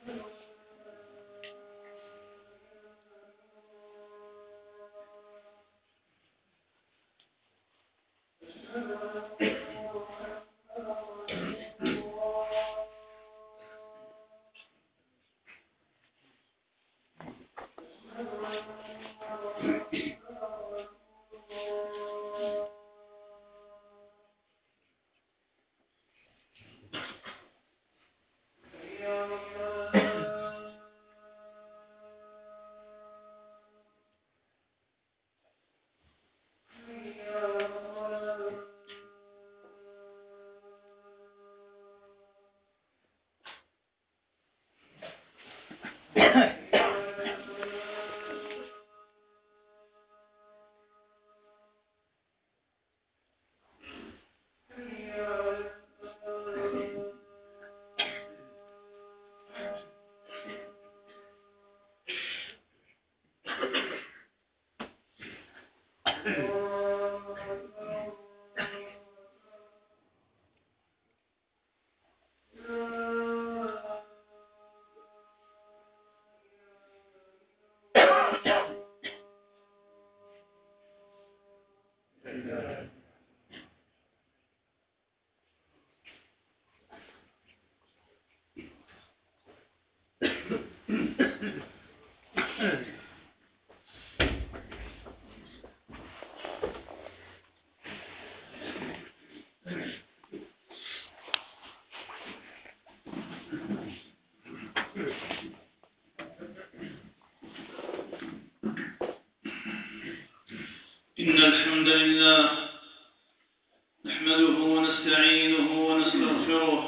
إن الحمد لله نحمده ونستعينه ونستغفره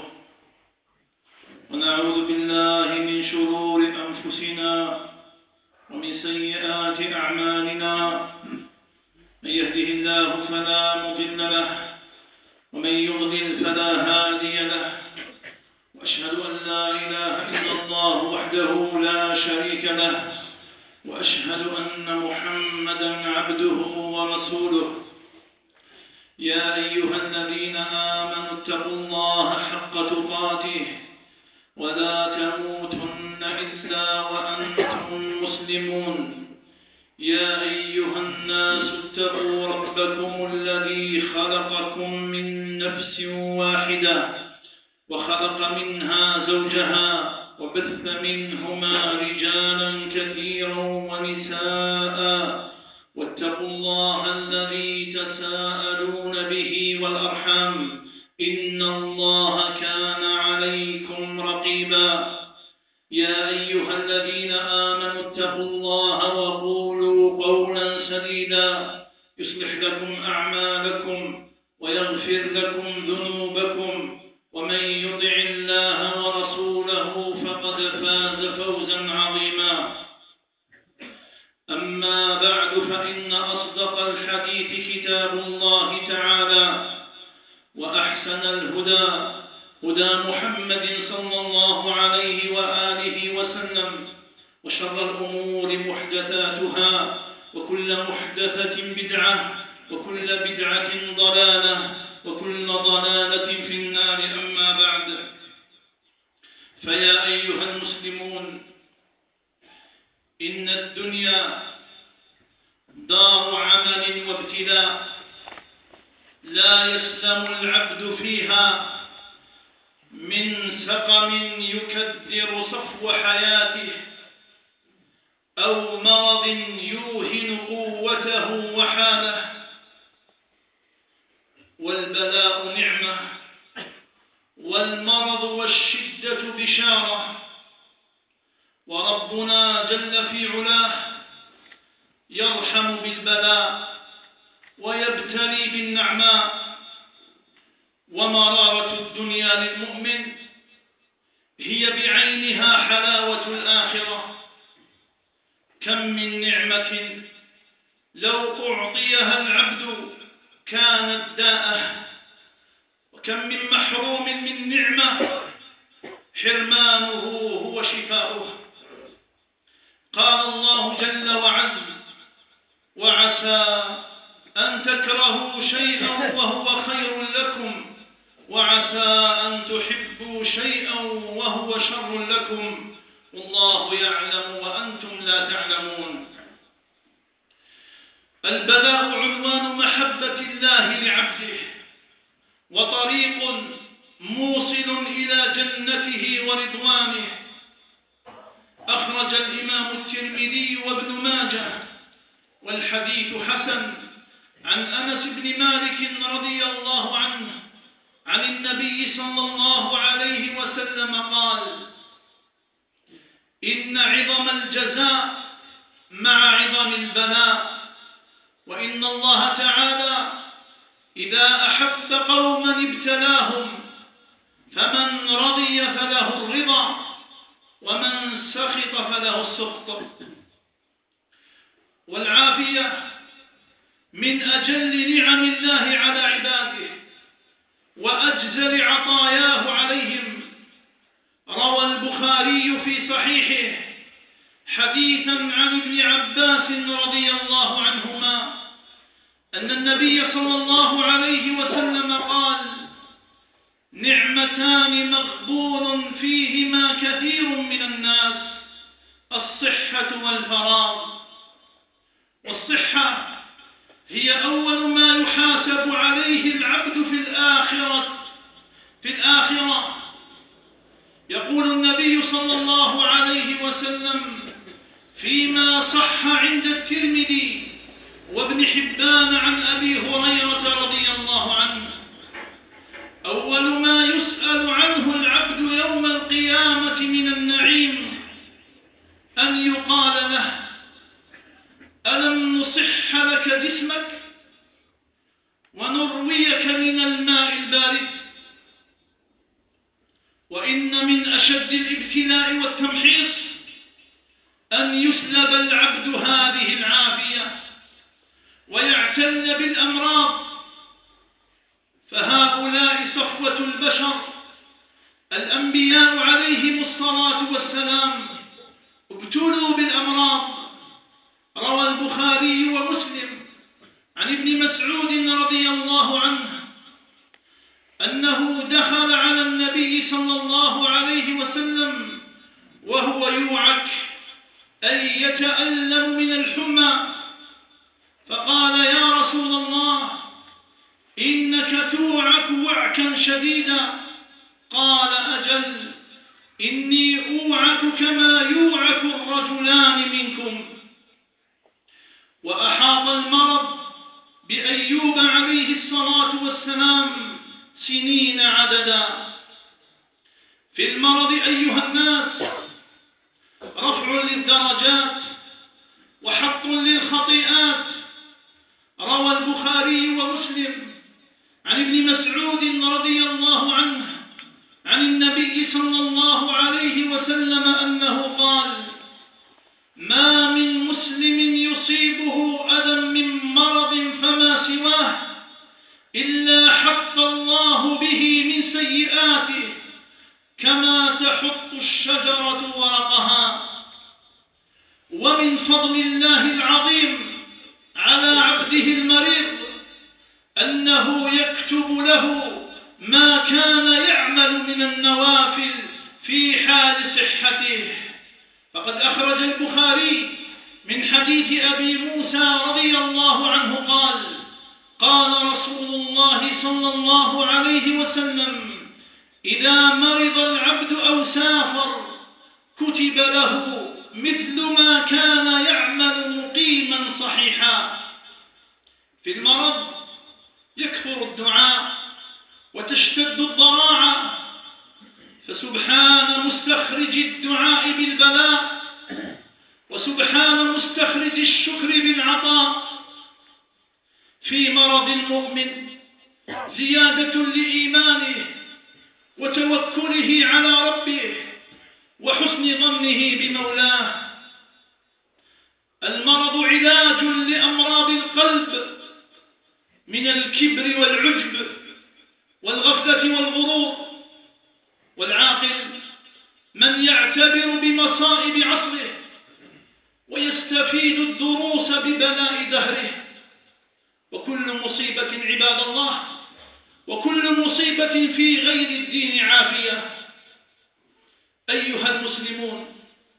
ونعوذ بالله من شرور أنفسنا ومن سيئات أعمالنا من يهده الله فلا مضل له ومن يضلل فلا هادي له وأشهد أن لا إله إلا الله وحده لا شريك له وأشهد أن محمدًا عبده ورسوله يا أيها الذين آمنوا اتقوا الله حق تقاته ولا تموتن إلا وأنتم مسلمون يا أيها الناس اتقوا ربكم الذي خلقكم من نفس واحدة وخلق منها زوجها وبث منهما رجالا كثيرا ونساء واتقوا الله الذي تساءلون به والأرحام إن الله كان عليكم رقيبا يا أيها الذين آمنوا اتقوا الله وقولوا قولا سديدا يصلح لكم أعمالكم ويغفر لكم ذنوبكم ومن يطع الله ورسوله فقد فاز فوزا عظيما أما بعد فإن أصدق الحديث كتاب الله تعالى وأحسن الهدى هدى محمد صلى الله عليه وآله وسلم وشر الأمور محدثاتها وكل محدثة بدعة وكل بدعة ضلالة وكل ضلالة في النار أما بعد فيا أيها المسلمون إن الدنيا دار عمل وابتلاء لا يسلم العبد فيها من سقم يكدر صفو حياته أو مرض يوهن قوته وحاله والبلاء نعمة والمرض والشدة بشارة وربنا جل في علاه يرحم بالبلاء ويبتلي بالنعماء ومرارة الدنيا للمؤمن هي بعينها حلاوة الآخرة كم من نعمة لو أعطيها العبد كانت داءه وكم من محروم من نعمة حرمانه هو شفاؤه قال الله جل وعز وعسى أن تكرهوا شيئا وهو خير لكم وعسى أن تحبوا شيئا وهو شر لكم والله يعلم وأنتم لا تعلمون. البلاء عنوان محبة الله لعبده وطريق موصل إلى جنته ورضوانه. أخرج الإمام الترمذي وابن ماجه والحديث حسن عن أنس بن مالك رضي الله عنه عن النبي صلى الله عليه وسلم قال: إن عظم الجزاء مع عظم البلاء، وإن الله تعالى إذا أحب قوما ابتلاهم، فمن رضي فله الرضا ومن سخط فله السخط. والعافية من أجل نعم الله على عباده وأجزل عطاياه عليهم. روى البخاري في صحيحه حديثا عن ابن عباس رضي الله عنهما أن النبي صلى الله عليه وسلم قال: نعمتان مغبون فيهما كثير من الناس، الصحة والفراغ. والصحة هي أول ما يحاسب عليه العبد في الآخرة. يقول النبي صلى الله عليه وسلم فيما صح عند الترمذي وابن حبان عن أبي هريرة رضي الله عنه: أول ما يسأل عنه العبد يوم القيامة من النعيم أن يقال له: ألم نصح لك جسمك ونرويك من الماء البارد؟ وإن من أشد الابتلاء والتمحيص أن يسلب العبد هذه العافية ويعتل بالأمراض. فهؤلاء صفوة البشر الأنبياء عليهم الصلاة والسلام ابتلوا بالأمراض. روى البخاري ومسلم عن ابن مسعود رضي الله عنه أنه دخل على النبي صلى الله عليه وسلم وهو يوعك، أي يتألم من الحمى، فقال: يا رسول الله، إنك توعك وعكا شديدا. قال: أجل، إني أوعك كما يوعك الرجلان منكم. وأحاط المرض بأيوب عليه الصلاة والسلام سنين عددا. في المرض أيها الناس رفع للدرجات وحط للخطيئات. روى البخاري ومسلم عن ابن مسعود رضي الله عنه عن النبي صلى الله عليه وسلم أنه قال: ما من مسلم يصيبه أذى من مرض فما سواه إلا حط الله به من سيئاته كما تحط الشجرة ورقها. ومن فضل الله العظيم على عبده المريض أنه يكتب له ما كان يعمل من النوافل في حال صحته. فقد أخرج البخاري من حديث أبي موسى رضي الله عنه قال: قال رسول الله صلى الله عليه وسلم: إذا مرض العبد أو سافر كتب له مثل ما كان يعمل مقيما صحيحا. في المرض يكثر الدعاء وتشتد الضراعة، فسبحان مستخرج الدعاء بالبلاء وسبحان مستخرج الشكر بالعطاء. في مرض المؤمن زيادة لإيمانه وتوكله على ربه وحسن ظنه بمولاه. المرض علاج لأمراض القلب من الكبر والعجب والغفلة والغرور. والعاقل من يعتبر بمصائب عصره ويستفيد الدروس ببلاء دهره. وكل مصيبة عباد الله، وكل مصيبة في غير الدين عافية. أيها المسلمون،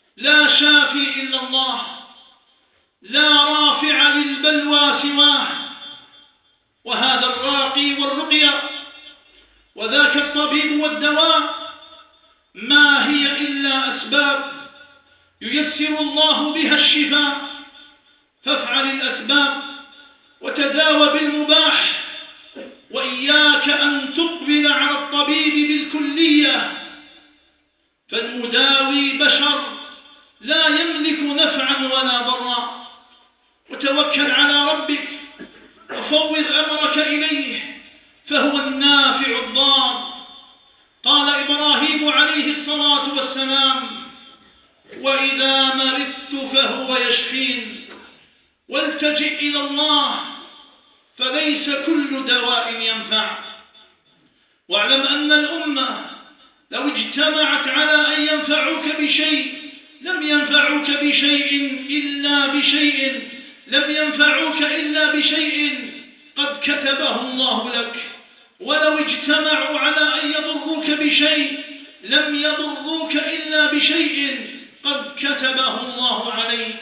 لا شافي إلا الله، لا رافع للبلوى سواه. وهذا الراقي والرقية وذاك الطبيب والدواء ما هي إلا أسباب ييسر الله بها الشفاء. فافعل الأسباب وتداوى بالمباح، وإياك أن تقبل على الطبيب بالكلية، فالمداوي بشر لا يملك نفعا ولا ضرا. وتوكل على ربك وفوض أمرك إليه، فهو النافع الضار. قال إبراهيم عليه الصلاة والسلام: وإذا مرضت فهو يشفين. والتجئ إلى الله، فليس كل دواء ينفع. واعلم أن الأمة لو اجتمعت على أن ينفعوك بشيء لم ينفعوك إلا بشيء قد كتبه الله لك. ولو اجتمعوا على أن يضروك بشيء لم يضروك إلا بشيء قد كتبه الله عليك.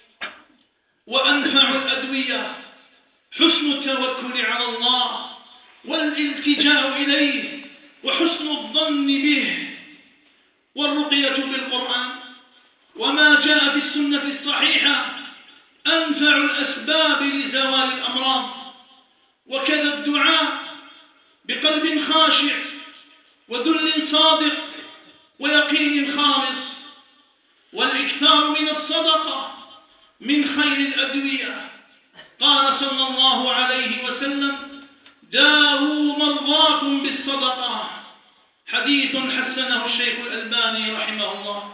وأنفع الأدوية حسن التوكل على الله والالتجاء إليه وحسن الظن به، والرقية بالقرآن وما جاء في السنة الصحيحة أنفع الأسباب لزوال الأمراض. وكذا الدعاء بقلب خاشع وذل صادق ويقين خالص، والإكثار من الصدقة من خير الأدوية. قال صلى الله عليه وسلم: داووا مرضاكم بالصدقة. حديث حسنه الشيخ الألباني رحمه الله.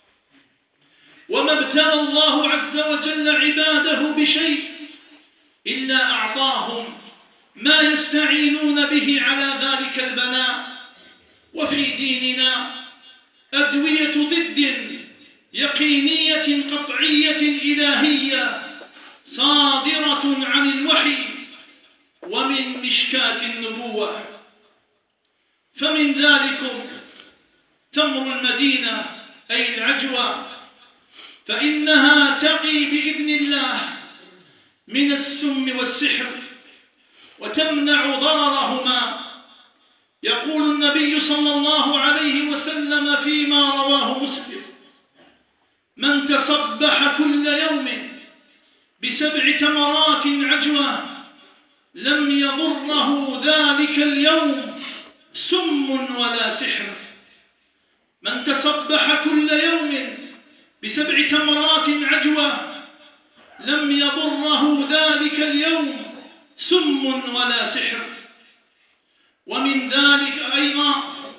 وما ابتلى الله عز وجل عباده بشيء إلا أعطاهم ما يستعينون به على ذلك البلاء. وفي ديننا أدوية ضد يقينية قطعية إلهية صادرة عن الوحي ومن مشكاة النبوة. فمن ذلكم تمر المدينة أي العجوة، فإنها تقي بإذن الله من السم والسحر وتمنع ضررهما. يقول النبي صلى الله عليه وسلم فيما رواه مسلم: من تصبح كل يوم ب7 تمرات عجوة لم يضره ذلك اليوم سم ولا سحر. من تصبح كل يوم ب7 تمرات عجوة لم يضره ذلك اليوم سم ولا سحر. ومن ذلك أيضا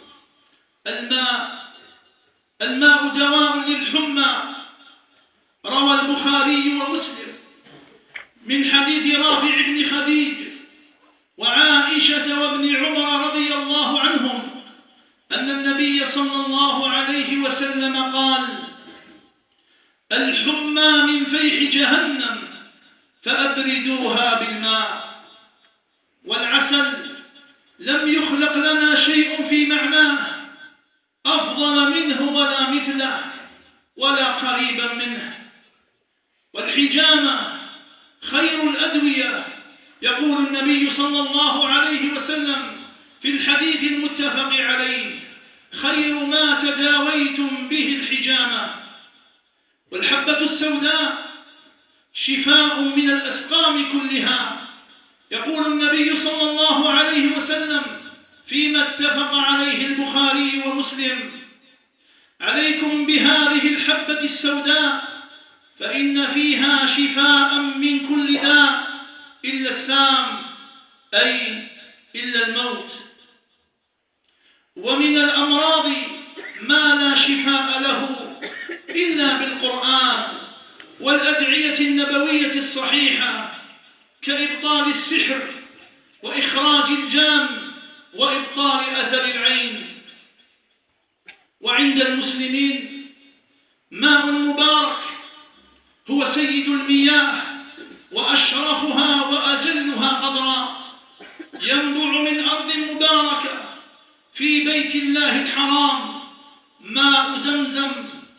الماء دواء للحمى. روى البخاري ومسلم من حديث رافع بن خديج وعائشة وابن عمر رضي الله عنهم أن النبي صلى الله عليه وسلم قال: الحمى من فيح جهنم فأبردوها بالماء. والعسل لم يخلق لنا شيء في معناه أفضل منه ولا مثله ولا قريبا منه. والحجامة خير الأدوية. يقول النبي صلى الله عليه وسلم في الحديث المتفق عليه: خير ما تداويتم به الحجامة. والحبة السوداء شفاء من الأسقام كلها. يقول النبي صلى الله عليه وسلم فيما اتفق عليه البخاري ومسلم: عليكم بهذه الحبة السوداء فإن فيها شفاء من كل داء إلا السام، أي إلا الموت. ومن الأمراض ما لا شفاء له إلا بالقرآن والأدعية النبوية الصحيحة، كإبطال السحر وإخراج الجان وإبطال أثر العين. وعند المسلمين ماء مبارك هو سيد المياه وأشرفها وأجلها قدرا، ينبع من أرض مباركة في بيت الله الحرام، ماء زمزم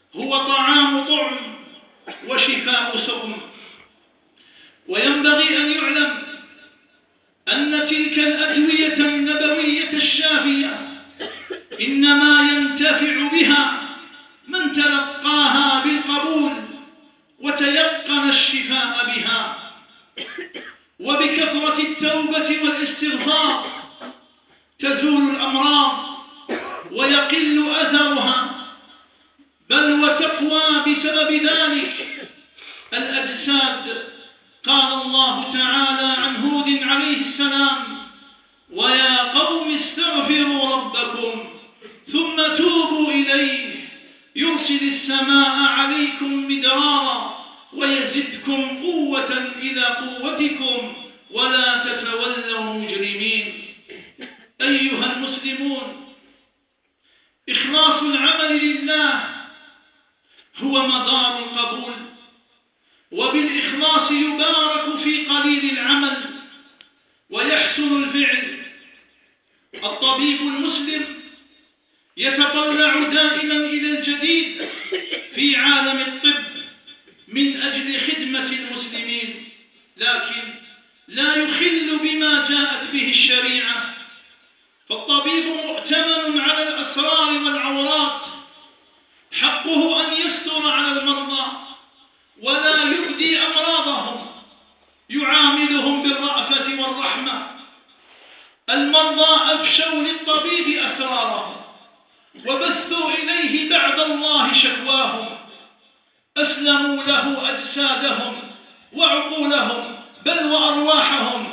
هو طعام طعم وشفاء سقم. وينبغي أن يعلم أن تلك الأدوية النبوية الشافية إنما ينتفع بها من تلقاها بالقبول وتيقن الشفاء بها. وبكثرة التوبة والاستغفار تزول الأمراض ويقل أثرها، بل وتقوى بسبب ذلك الأجساد. قال الله تعالى عن هود عليه السلام: ويا قوم استغفروا ربكم ثم توبوا إليه يرسل السماء عليكم مدرارا ويزدكم قوة إلى قوتكم ولا تتولوا مجرمين. أيها المسلمون، إخلاص العمل لله هو مدار القبول، وبالإخلاص يبارك في قليل العمل ويحسن الفعل. الطبيب المسلم يتطلع دائما إلى الجديد في عالم الطب من أجل خدمة المسلمين، لكن لا يخل بما جاءت به الشريعة. فالطبيب مؤتمن على الأسرار والعورات، حقه أن يستر على المرضى ولا يبدي أمراضهم، يعاملهم بالرأفة والرحمة. المرضى أفشوا للطبيب أسرارهم وبثوا إليه بعد الله شكواهم، أسلموا له أجسادهم وعقولهم بل وأرواحهم.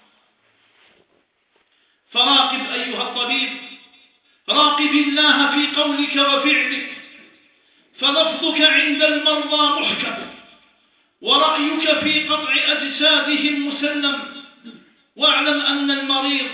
فراقب أيها الطبيب، راقب الله في قولك وفعلك، فلفظك عند المرضى محكم، ورأيك في قطع أجسادهم مسلم. واعلم أن المريض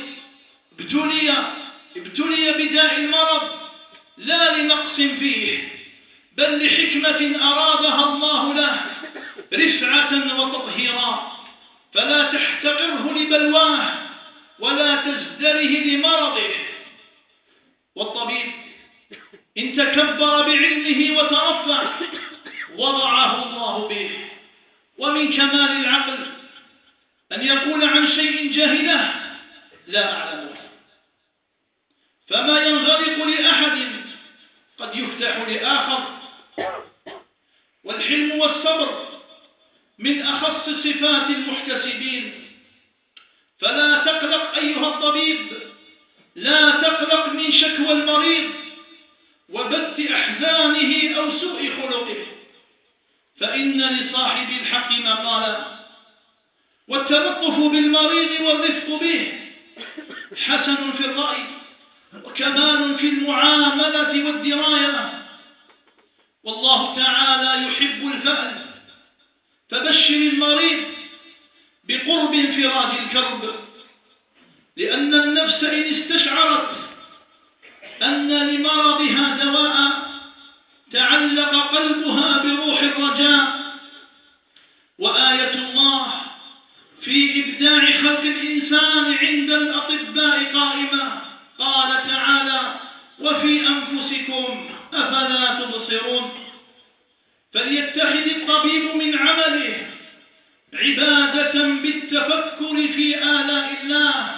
ابتلي بداء المرض لا لنقص فيه، بل لحكمة أرادها الله له رفعة وتطهيرا، فلا تحتقره لبلواه ولا تزدره لمرضه. والطبيب إن تكبر بعلمه وترفع وضعه الله به. ومن كمال العقل أن يقول عن شيء جهله لا أعلمه، فما ينغلق لأحد قد يفتح لآخر. والحلم والصبر من أخص صفات المحتسبين، فلا تقلق أيها الطبيب، لا تقلق من شكوى المريض وبث أحزانه أو سوء خلقه، فإن لصاحب الحق مقالا. والتلطف بالمريض والرفق به حسن في الرأي وكمال في المعاملة والدراية. والله تعالى يحب الفأل، فبشر المريض بقرب انفراج الكرب، لأن النفس إن استشعرت أن لمرضها دواء تعلق قلبها بروح الرجاء. وآية الله في إبداع خلق الإنسان عند الأطباء قائمة. قال تعالى: وفي أنفسكم أفلا تبصرون. فليتخذ الطبيب من عمله عبادة بالتفكر في آلاء الله،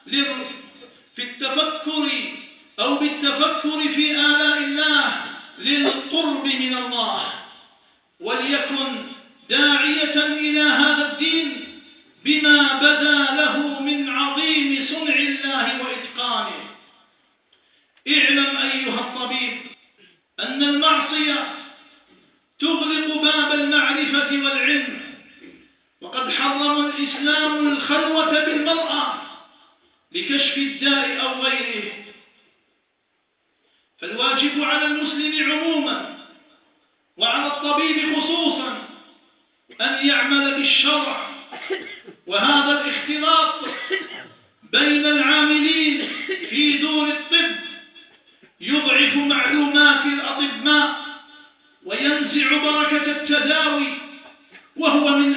بالتفكر في آلاء الله للقرب من الله، وليكن داعية إلى هذا الدين بما بدا له من عظيم صنع الله وإتقانه. اعلم أيها الطبيب أن المعصية تغلق باب المعرفة والعلم، وقد حرم الإسلام الخلوة بالمرأة لكشف الداء أو غيره. فالواجب على المسلم عموما وعلى الطبيب خصوصا أن يعمل بالشرع، وهذا الاختلاط بين العاملين في دور الطب يضعف معلومات الأطباء وينزع بركة التداوي، وهو من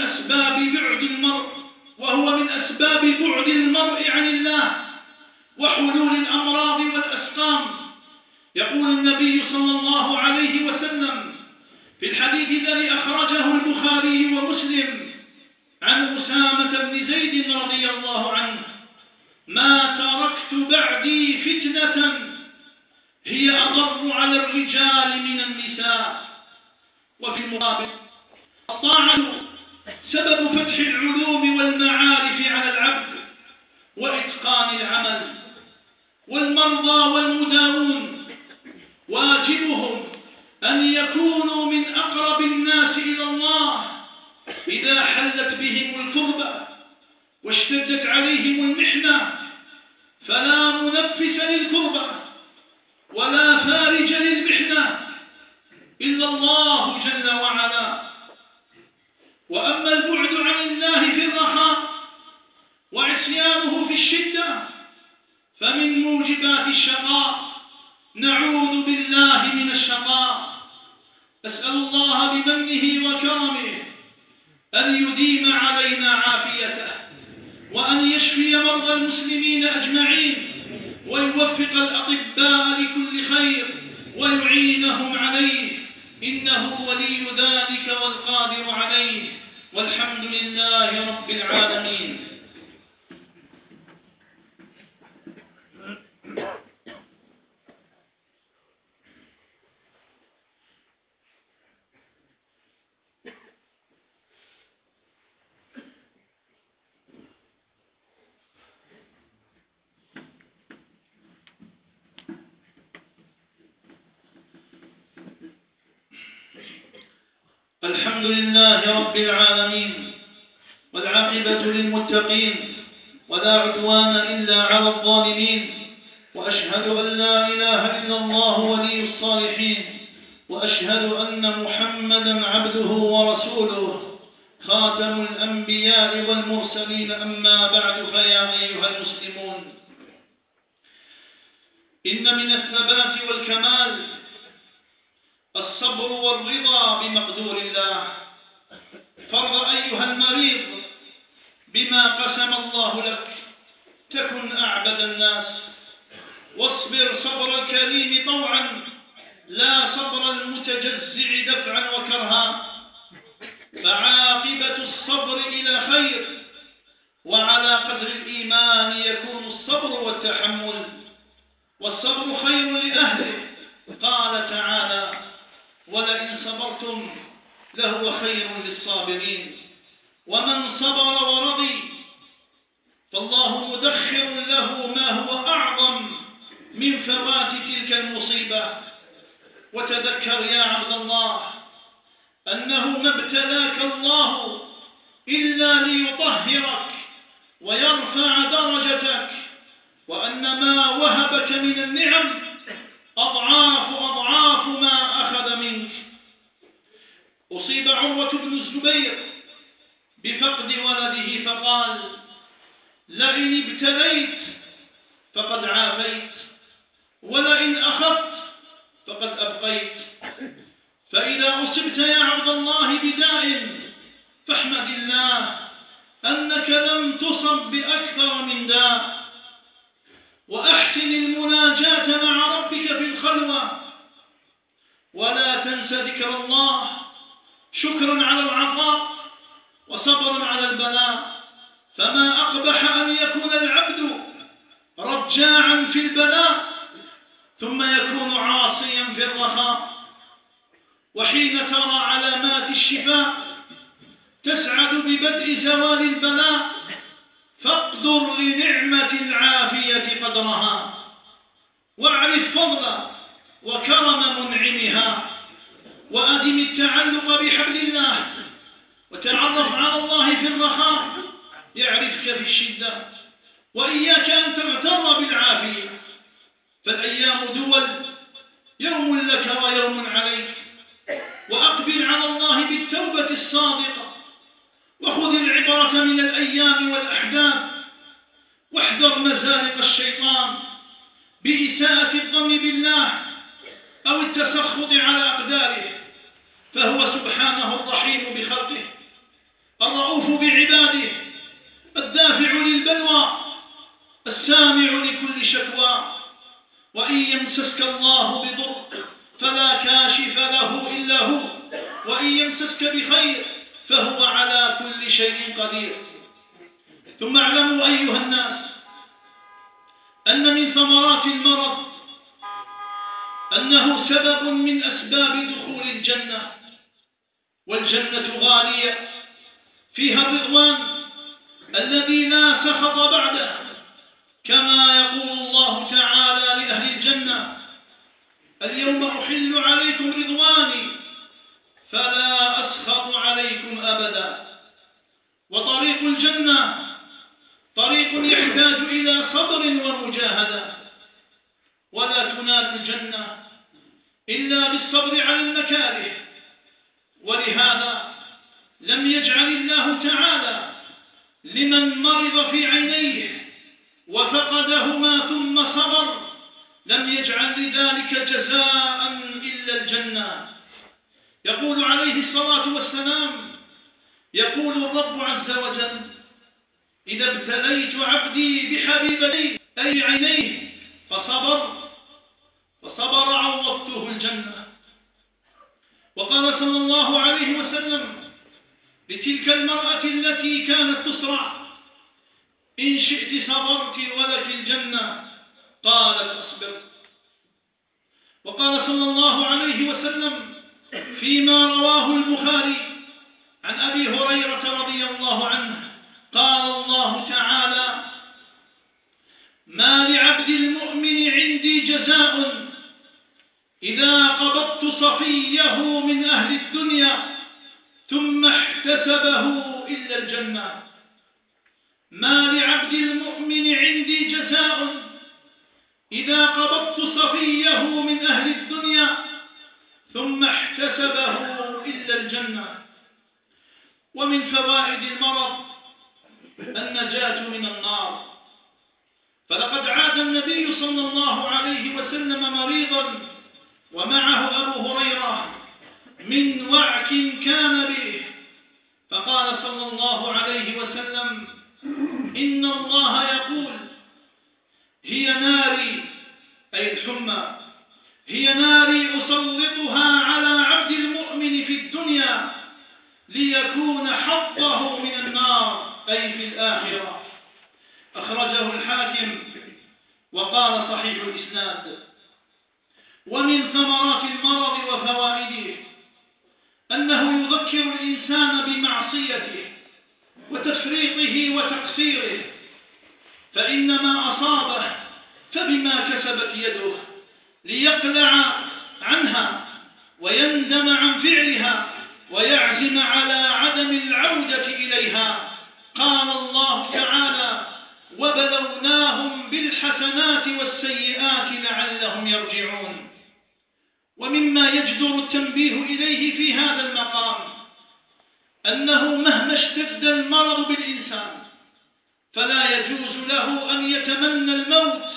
أسباب بعد المرء عن الله وحلول الأمراض والأسقام. يقول النبي صلى الله عليه وسلم في الحديث الذي أخرجه البخاري ومسلم عن أسامة بن زيد رضي الله عنه: ما تركت بعدي فتنة هي أضر على الرجال من النساء. وفي المقابل الطاعة سبب فتح العلوم والمعارف على العبد وإتقان العمل. والمرضى والمداوون واجبهم أن يكونوا من أقرب الناس إلى الله إذا حلت بهم الكربة واشتدت عليهم المحنة، فلا منفس للكربة ولا فارج للمحنة إلا الله جل وعلا. وأما البعد عن الله في الرخاء وعصيانه في الشدة فمن موجبات الشقاء، نعوذ بالله من الشقاء. أسأل الله بمنه وكرمه أن يديم علينا عافيته، وأن يشفي مرضى المسلمين أجمعين، ويوفق الأطباء لكل خير ويعينهم عليه، إنه ولي ذلك والقادر عليه، والحمد لله رب العالمين. الحمد لله رب العالمين، والعاقبة للمتقين، ولا عدوان إلا على الظالمين، وأشهد أن لا إله إلا الله ولي الصالحين، وأشهد أن محمدا عبده ورسوله خاتم الأنبياء والمرسلين. أما بعد، فيا أيها المسلمون، إن من الثبات والكمال الصبر والرضا بمقدور الله. فارض أيها المريض بما قسم الله لك تكن أعبد الناس، واصبر صبر الكريم طوعا لا صبر المتجزع دفعا وكرها، فعاقبة الصبر إلى خير، وعلى قدر الإيمان يكون الصبر والتحمل، والصبر خير لأهله. قال تعالى: ولئن صبرتم لهو خير للصابرين. ومن صبر ورضي فالله مدخر له ما هو أعظم من فوات تلك المصيبة. وتذكر يا عبد الله أنه ما ابتلاك الله إلا ليطهرك ويرفع درجتك، وأن ما وهبك من النعم أضعاف ما أخذ منك. أصيب عروة بن الزبير بفقد ولده فقال: لئن ابتليت فقد عافيت، ولئن أخذت فقد أبقيت. فإذا أصبت يا عبد الله بداء فاحمد الله أنك لم تصب بأكثر من داء، وأحسن المناجاة مع ربك في الخلوة، ولا تنس ذكر الله شكرا على العطاء وصبرا على البلاء. فما أقبح أن يكون العبد رجاعا في البلاء ثم يكون عاصيا في الرخاء. وحين ترى علامات الشفاء تسعد ببدء زوال البلاء، فاقدر لنعمة العافية قدرها، واعرف فضل وكرم منعمها، وأدم التعلق بحبل الله، وتعرف على الله في الرخاء يعرفك في الشدة. وإياك أن تغتر بالعافية، فالأيام دول، يوم لك ويوم عليك. وأقبل على الله بالتوبة الصادقة، وخذ العبرة من الأيام والأحداث، واحذر مزالق الشيطان بإساءة الظن بالله أو التسخط على أقداره، فهو سبحانه الرحيم بخلقه الرؤوف بعباده الدافع للبلوى السامع لكل شكوى. وإن يمسسك الله يدركه إلا هو، وإن يمسسك بخير فهو على كل شيء قدير. ثم اعلموا أيها الناس أن من ثمرات المرض أنه سبب من أسباب دخول الجنة، والجنة غالية فيها الرضوان الذي لا سخط بعده، كما يقول الله تعالى لأهل الجنة: اليوم أحل عليكم رضواني فلا أسخط عليكم أبدا. وطريق الجنة طريق يحتاج إلى صبر ومجاهدة، ولا تنال الجنة إلا بالصبر على المكاره. ولهذا لم يجعل الله تعالى لمن مرض في عينيه وفقدهما ثم صبر، لم يجعل لذلك جزاء إلا الجنة. يقول عليه الصلاة والسلام: يقول الرب عز وجل: إذا ابتليت عبدي بحبيبتي أي عينيه فصبر عوضته الجنة. وقال صلى الله عليه وسلم لتلك المرأة التي كانت تصرع: إن شئت صبرت ولك الجنة، قالت: أصبر. وقال صلى الله عليه وسلم فيما رواه البخاري عن أبي هريرة رضي الله عنه قال الله تعالى: ما لعبد المؤمن عندي جزاء إذا قبضت صفيه من أهل الدنيا ثم احتسبه إلا الجنة. ما لعبد المؤمن عندي جزاء إذا قبضت صفيه من أهل الدنيا ثم احتسبه إلا الجنة. ومن فوائد المرض النجاة من النار، فلقد عاد النبي صلى الله عليه وسلم مريضا ومعه أبو هريرة من وعك كان به، فقال صلى الله عليه وسلم: إن الله يقول: هي ناري، أي الحمى، هي ناري أسلطها على عبد المؤمن في الدنيا ليكون حظه من النار، أي في الآخرة. أخرجه الحاكم وقال صحيح الإسناد. ومن ثمرات المرض وفوائده أنه يذكر الإنسان بمعصيته وتفريطه وتقصيره، فإنما أصابه فبما كسبت يده، ليقلع عنها ويندم عن فعلها ويعزم على عدم العودة إليها. قال الله تعالى: وبلوناهم بالحسنات والسيئات لعلهم يرجعون. ومما يجدر التنبيه إليه في هذا المقام أنه مهما اشتد المرض بالإنسان فلا يجوز له أن يتمنى الموت،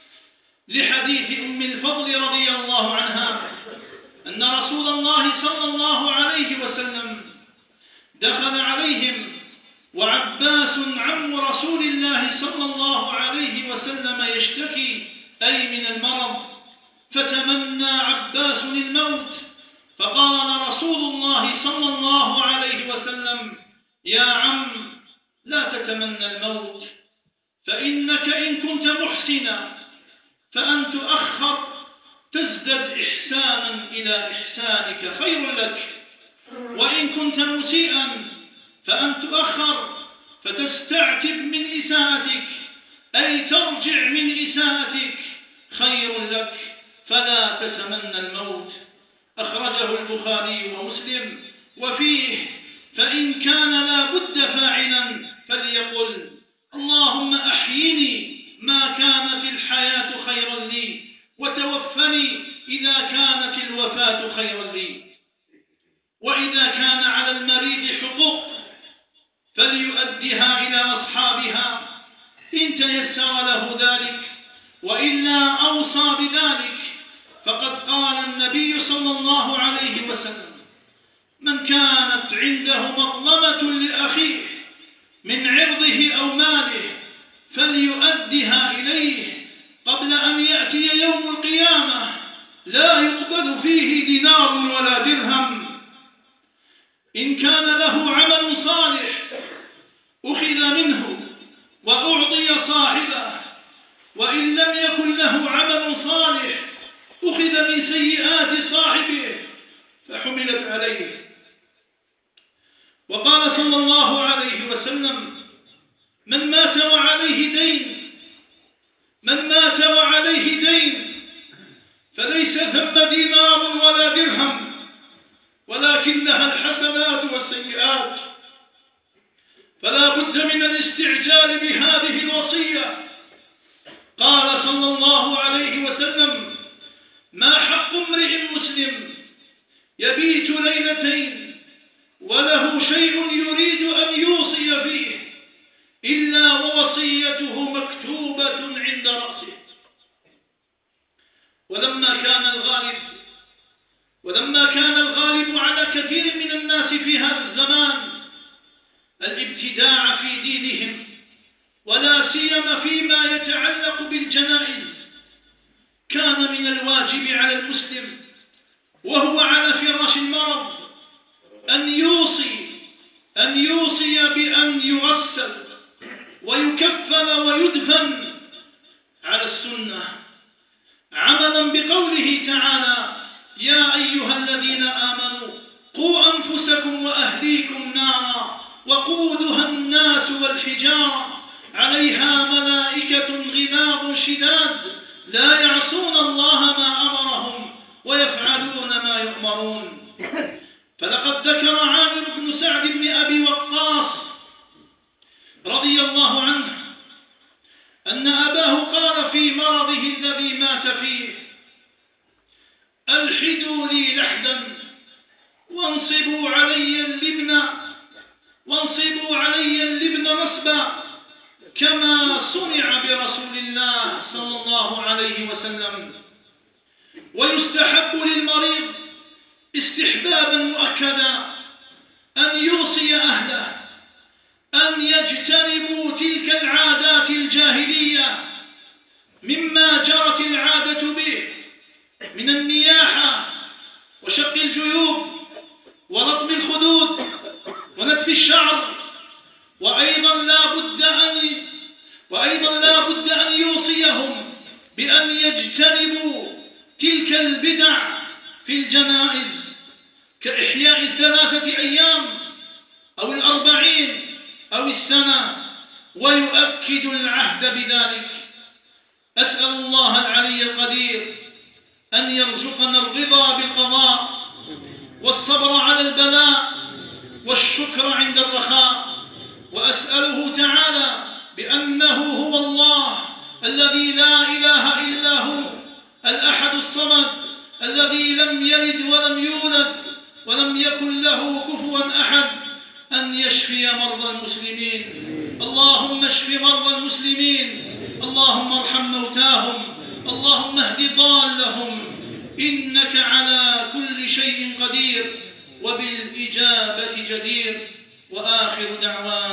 لحديث أم الفضل رضي الله عنها أن رسول الله صلى الله عليه وسلم دخل عليهم وعباس عم رسول الله صلى الله عليه وسلم يشتكي أي من المرض، فتمنى عباس الموت، فقال رسول الله صلى الله عليه وسلم: يا عم، لا تتمنى الموت، فإنك إن كنت محسنا فأن تؤخر تزدد إحسانا إلى إحسانك خير لك، وإن كنت مسيئا فأن تؤخر فتستعتب من إساءتك، أي ترجع من إساءتك، خير لك، فلا تتمنى الموت. أخرجه البخاري ومسلم. وفيه: فإن كان لا بد فاعلا فليقل: اللهم أحيني ما كانت الحياة خيرا لي، وتوفني إذا كانت الوفاة خيرا لي. وإذا كان على المريض حقوق فليؤدها إلى أصحابها إن تيسر له ذلك، وإلا أوصى بذلك، فقد قال النبي صلى الله عليه وسلم: من كانت عنده مظلمة لأخيه من عرضه أو ماله فليؤدها إليه قبل أن يأتي يوم القيامة لا يقبل فيه دينار ولا إن كان له عمل صالح أخذ منه وأعطي صاحبه، وإن لم يكن له عمل صالح أخذ من سيئات صاحبه فحملت عليه. وقال صلى الله عليه وسلم: من مات وعليه دين فليس ثم دينار ولا درهم، ولكنها الحسنات والسيئات. فلا بد من الاستعجال بهذه الوصية. قال صلى الله عليه وسلم: ما حق امرئ مسلم يبيت ليلتين وله شيء يريد أن يوصي فيه إلا ووصيته مكتوبة عند رأسه. ولما كان الغالب على كثير من الناس في هذا الزمان الابتداع في دينهم، ولا سيما فيما يتعلق بالجنائز، كان من الواجب على المسلم وهو على فراش المرض أن يوصي بأن يغسل ويكفن ويدفن على السنة، عملا بقوله تعالى: يا أيها الذين آمنوا قوا أنفسكم وأهليكم نارا وقودها الناس والحجارة عليها ملائكة غلاظ شداد لا يعصون الله ما أمرهم ويفعلون ما يؤمرون. فلقد ذكر عامر بن سعد بن أبي وقاص رضي الله عنه أن أباه قال في مرضه الذي مات فيه: ألحدوا لي لحدا وانصبوا علي اللبن نصبا، كما صنع برسول الله صلى الله عليه وسلم. ويستحب للمريض استحبابا مؤكدا أن يوصي أهله أن يجتنبوا تلك العادات الجاهلية مما جرت العادة به من النياحة وشق الجيوب ولطم الخدود ونتف الشعر. وأيضا لا بد أن يوصيهم بأن يجتنبوا تلك البدع في الجنائز كإحياء 3 أيام أو 40 أو السنة، ويؤكد العهد بذلك. أسأل الله العلي القدير أن يرزقنا الرضا بالقضاء والصبر على البلاء والشكر عند الرخاء، وأسأله تعالى بأنه هو الله الذي لا إله إلا هو الأحد الصمد الذي لم يلد ولم يولد ولم يكن له كفوا أحد أن يشفي مرضى المسلمين. اللهم اشف مرضى المسلمين، اللهم ارحم موتاهم، اللهم اهد ضالهم، إنك على كل شيء قدير وبالإجابة جدير. وآخر دعوانا